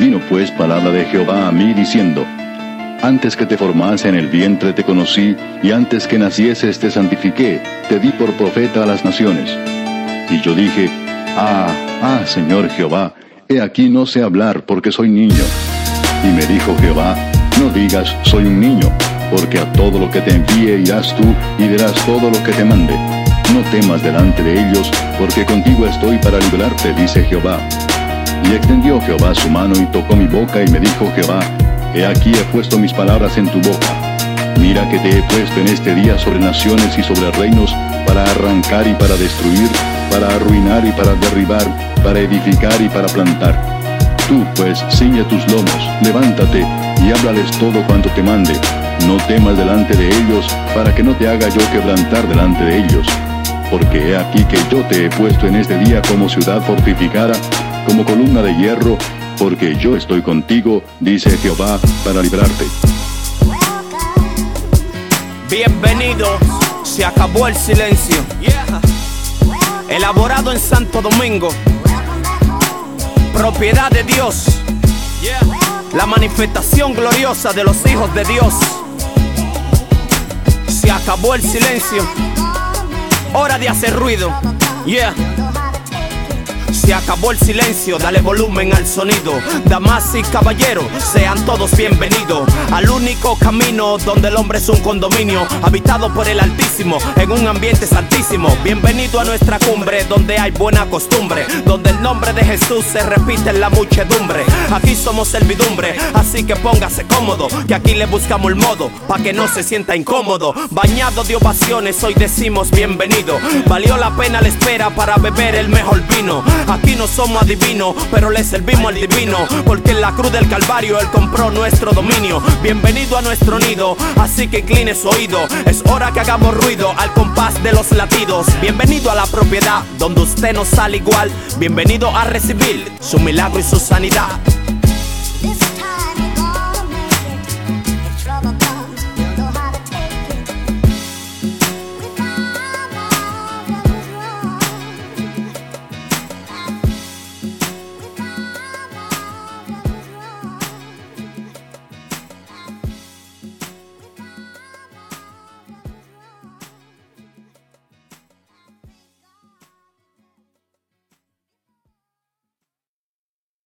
Vino pues palabra de Jehová a mí diciendo: Antes que te formase en el vientre te conocí, y antes que nacieses te santifiqué, te di por profeta a las naciones. Y yo dije: Señor Jehová, he aquí no sé hablar, porque soy niño. Y me dijo Jehová: No digas, soy un niño, porque a todo lo que te envíe irás tú, y verás todo lo que te mande. No temas delante de ellos, porque contigo estoy para librarte, dice Jehová. Y extendió Jehová su mano y tocó mi boca, y me dijo Jehová: He aquí he puesto mis palabras en tu boca. Mira que te he puesto en este día sobre naciones y sobre reinos, para arrancar y para destruir, para arruinar y para derribar, para edificar y para plantar. Tú pues ciñe tus lomos, levántate, y háblales todo cuanto te mande. No temas delante de ellos, para que no te haga yo quebrantar delante de ellos. Porque he aquí que yo te he puesto en este día como ciudad fortificada, como columna de hierro, porque yo estoy contigo, dice Jehová, para librarte. Bienvenido, se acabó el silencio. Elaborado en Santo Domingo, propiedad de Dios, la manifestación gloriosa de los hijos de Dios. Se acabó el silencio, hora de hacer ruido. Se acabó el silencio, dale volumen al sonido. Damas y caballeros, sean todos bienvenidos al único camino donde el hombre es un condominio, habitado por el Altísimo, en un ambiente santísimo. Bienvenido a nuestra cumbre, donde hay buena costumbre, donde el nombre de Jesús se repite en la muchedumbre. Aquí somos servidumbre, así que póngase cómodo, que aquí le buscamos el modo, pa' que no se sienta incómodo. Bañado de ovaciones, hoy decimos bienvenido. Valió la pena la espera para beber el mejor vino. Aquí no somos adivinos, pero le servimos al divino, porque en la cruz del Calvario Él compró nuestro dominio. Bienvenido a nuestro nido, así que incline su oído. Es hora que hagamos ruido al compás de los latidos. Bienvenido a la propiedad, donde usted no sale igual. Bienvenido a recibir su milagro y su sanidad.